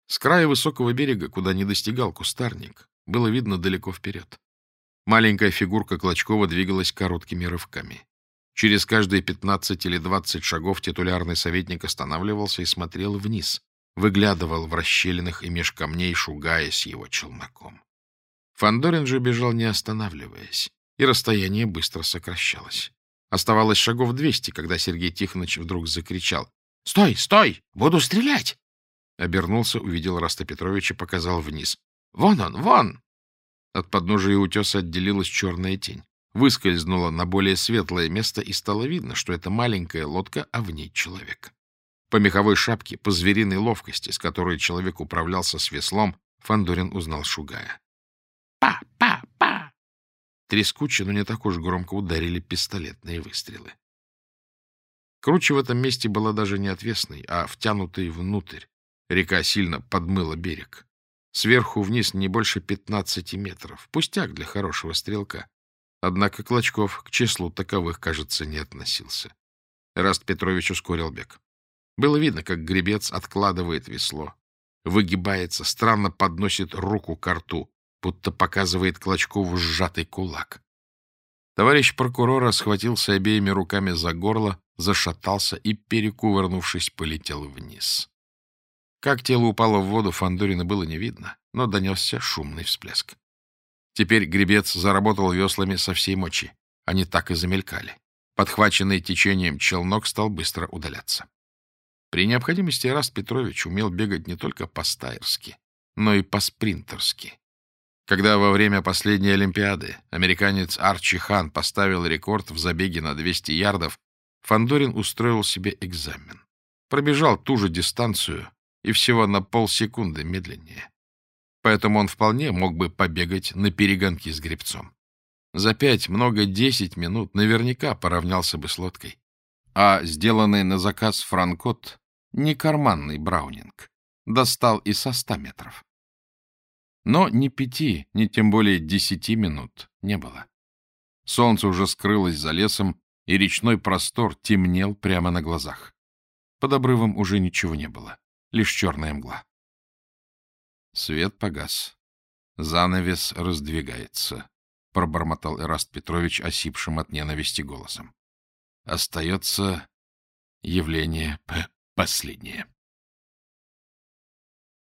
С края высокого берега, куда не достигал кустарник, было видно далеко вперед. Маленькая фигурка Клочкова двигалась короткими рывками. Через каждые 15 или 20 шагов титулярный советник останавливался и смотрел вниз, выглядывал в расщелинах и меж камней, шугаясь его челноком. Фандорин же бежал, не останавливаясь, и расстояние быстро сокращалось. Оставалось шагов 200, когда Сергей Тихонович вдруг закричал: — Стой, стой! Буду стрелять! Обернулся, увидел Раста Петровича, показал вниз. — Вон он, вон! От подножия утеса отделилась черная тень, выскользнула на более светлое место, и стало видно, что это маленькая лодка, а в ней человек. По меховой шапке, по звериной ловкости, с которой человек управлялся с веслом, Фандорин узнал Шугая. «Па! Па! Па!» Трескуче, но не так уж громко ударили пистолетные выстрелы. Круче в этом месте была даже не отвесной, а втянутой внутрь. Река сильно подмыла берег. Сверху вниз не больше 15 метров. Пустяк для хорошего стрелка. Однако Клочков к числу таковых, кажется, не относился. Эраст Петрович ускорил бег. Было видно, как гребец откладывает весло, выгибается, странно подносит руку ко рту, будто показывает Клочкову сжатый кулак. Товарищ прокурора схватился обеими руками за горло, зашатался и, перекувырнувшись, полетел вниз. Как тело упало в воду, Фандорина было не видно, но донесся шумный всплеск. Теперь гребец заработал веслами со всей мочи. Они так и замелькали. Подхваченный течением челнок стал быстро удаляться. При необходимости Эраст Петрович умел бегать не только по-стайерски, но и по-спринтерски. Когда во время последней Олимпиады американец Арчи Хан поставил рекорд в забеге на 200 ярдов, Фандорин устроил себе экзамен. Пробежал ту же дистанцию и всего на полсекунды медленнее. Поэтому он вполне мог бы побегать на перегонки с гребцом. За 10 минут наверняка поравнялся бы с лодкой. А сделанный на заказ франкот, не карманный браунинг, достал и со 100 метров. Но ни 5, ни тем более 10 минут не было. Солнце уже скрылось за лесом, и речной простор темнел прямо на глазах. Под обрывом уже ничего не было, лишь черная мгла. Свет погас. Занавес раздвигается, — пробормотал Эраст Петрович осипшим от ненависти голосом. Остается явление последнее.